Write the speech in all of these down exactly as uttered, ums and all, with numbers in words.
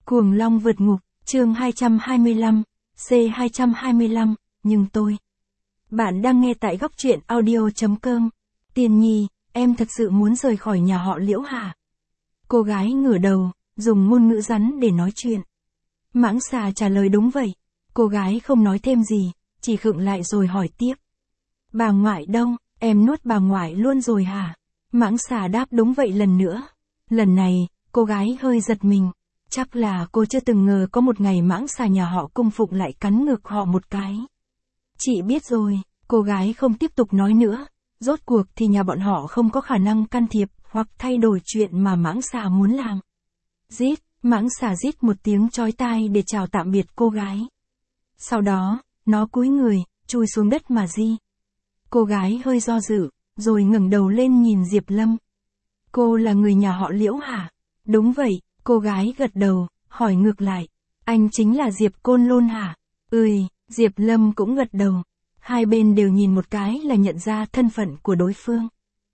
Cuồng Long vượt ngục, chương hai trăm hai mươi lăm, C hai trăm hai mươi lăm, nhưng tôi. Bạn đang nghe tại góc truyện audio.com. Tiên Nhi, em thật sự muốn rời khỏi nhà họ Liễu hả? Cô gái ngửa đầu, dùng ngôn ngữ rắn để nói chuyện. Mãng xà trả lời đúng vậy. Cô gái không nói thêm gì, chỉ khựng lại rồi hỏi tiếp. Bà ngoại đâu, em nuốt bà ngoại luôn rồi hả? Mãng xà đáp đúng vậy lần nữa. Lần này, cô gái hơi giật mình. Chắc là cô chưa từng ngờ có một ngày mãng xà nhà họ Cung Phụng lại cắn ngược họ một cái. Chị biết rồi, cô gái không tiếp tục nói nữa. Rốt cuộc thì nhà bọn họ không có khả năng can thiệp hoặc thay đổi chuyện mà mãng xà muốn làm. Rít, mãng xà rít một tiếng chói tai để chào tạm biệt cô gái. Sau đó, nó cúi người, chui xuống đất mà di. Cô gái hơi do dự, rồi ngẩng đầu lên nhìn Diệp Lâm. Cô là người nhà họ Liễu hả? Đúng vậy, cô gái gật đầu, hỏi ngược lại. Anh chính là Diệp Côn Lôn hả? Ừi, Diệp Lâm cũng gật đầu. Hai bên đều nhìn một cái là nhận ra thân phận của đối phương.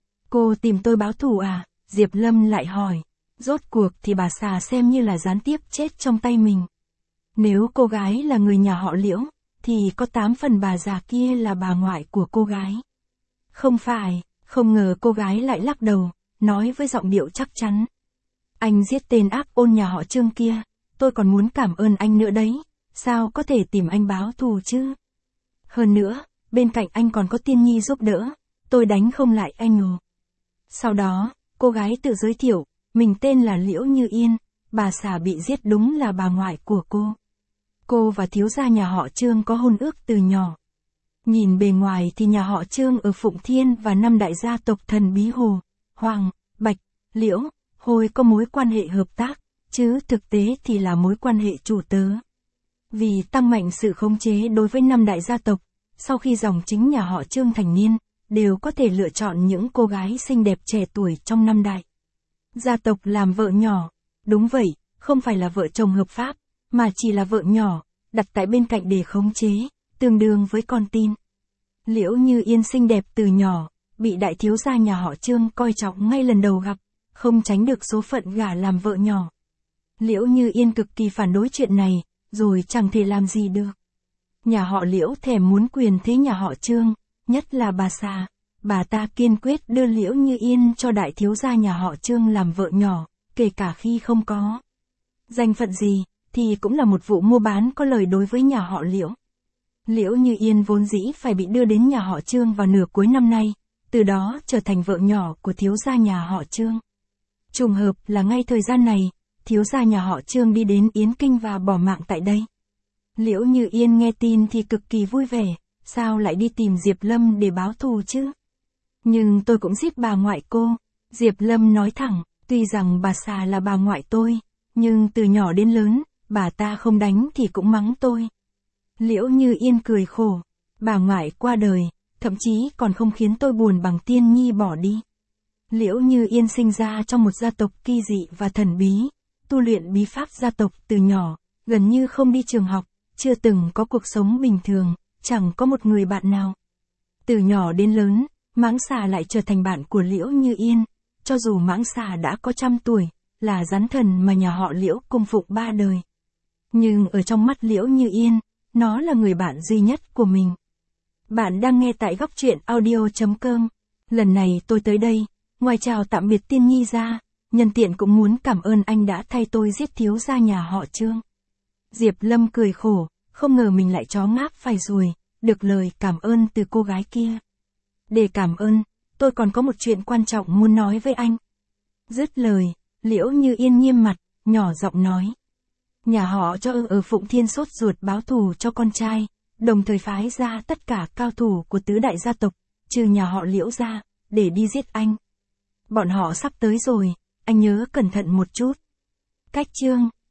Cô tìm tôi báo thù à? Diệp Lâm lại hỏi. Rốt cuộc thì bà xà xem như là gián tiếp chết trong tay mình. Nếu cô gái là người nhà họ Liễu, thì có tám phần bà già kia là bà ngoại của cô gái. Không phải, không ngờ cô gái lại lắc đầu, nói với giọng điệu chắc chắn. Anh giết tên ác ôn nhà họ Trương kia, tôi còn muốn cảm ơn anh nữa đấy, sao có thể tìm anh báo thù chứ? Hơn nữa, bên cạnh anh còn có Tiên Nhi giúp đỡ, tôi đánh không lại anh ồ. Sau đó, cô gái tự giới thiệu, mình tên là Liễu Như Yên, bà xà bị giết đúng là bà ngoại của cô. Cô và thiếu gia nhà họ Trương có hôn ước từ nhỏ. Nhìn bề ngoài thì nhà họ Trương ở Phụng Thiên và năm đại gia tộc Thần Bí Hồ, Hoàng, Bạch, Liễu, Hồi có mối quan hệ hợp tác, chứ thực tế thì là mối quan hệ chủ tớ. Vì tăng mạnh sự khống chế đối với năm đại gia tộc, sau khi dòng chính nhà họ Trương thành niên, đều có thể lựa chọn những cô gái xinh đẹp trẻ tuổi trong năm đại gia tộc làm vợ nhỏ. Đúng vậy, không phải là vợ chồng hợp pháp, mà chỉ là vợ nhỏ, đặt tại bên cạnh để khống chế, tương đương với con tin. Liễu Như Yên xinh đẹp từ nhỏ, bị đại thiếu gia nhà họ Trương coi trọng ngay lần đầu gặp, không tránh được số phận gả làm vợ nhỏ. Liễu Như Yên cực kỳ phản đối chuyện này, rồi chẳng thể làm gì được. Nhà họ Liễu thèm muốn quyền thế nhà họ Trương, nhất là bà xà, bà ta kiên quyết đưa Liễu Như Yên cho đại thiếu gia nhà họ Trương làm vợ nhỏ, kể cả khi không có danh phận gì, thì cũng là một vụ mua bán có lời đối với nhà họ Liễu. Liễu Như Yên vốn dĩ phải bị đưa đến nhà họ Trương vào nửa cuối năm nay, từ đó trở thành vợ nhỏ của thiếu gia nhà họ Trương. Trùng hợp là ngay thời gian này, thiếu gia nhà họ Trương đi đến Yến Kinh và bỏ mạng tại đây. Liễu Như Yên nghe tin thì cực kỳ vui vẻ, sao lại đi tìm Diệp Lâm để báo thù chứ? Nhưng tôi cũng giết bà ngoại cô. Diệp Lâm nói thẳng, tuy rằng bà xà là bà ngoại tôi, nhưng từ nhỏ đến lớn, bà ta không đánh thì cũng mắng tôi. Liễu Như Yên cười khổ, bà ngoại qua đời, thậm chí còn không khiến tôi buồn bằng Tiên Nhi bỏ đi. Liễu Như Yên sinh ra trong một gia tộc kỳ dị và thần bí, tu luyện bí pháp gia tộc từ nhỏ, gần như không đi trường học, chưa từng có cuộc sống bình thường, chẳng có một người bạn nào. Từ nhỏ đến lớn, mãng xà lại trở thành bạn của Liễu Như Yên, cho dù mãng xà đã có trăm tuổi, là rắn thần mà nhà họ Liễu cung phụng ba đời. Nhưng ở trong mắt Liễu Như Yên, nó là người bạn duy nhất của mình. Bạn đang nghe tại góc truyện audio.com. Lần này tôi tới đây, ngoài chào tạm biệt Tiên Nhi ra, nhân tiện cũng muốn cảm ơn anh đã thay tôi giết thiếu gia nhà họ Trương. Diệp Lâm cười khổ, không ngờ mình lại chó ngáp phải ruồi, được lời cảm ơn từ cô gái kia. Để cảm ơn, tôi còn có một chuyện quan trọng muốn nói với anh. Dứt lời, Liễu Như Yên nghiêm mặt, nhỏ giọng nói. Nhà họ cho ở Phụng Thiên sốt ruột báo thù cho con trai, đồng thời phái ra tất cả cao thủ của tứ đại gia tộc, trừ nhà họ Liễu ra, để đi giết anh. Bọn họ sắp tới rồi, anh nhớ cẩn thận một chút. Cách chương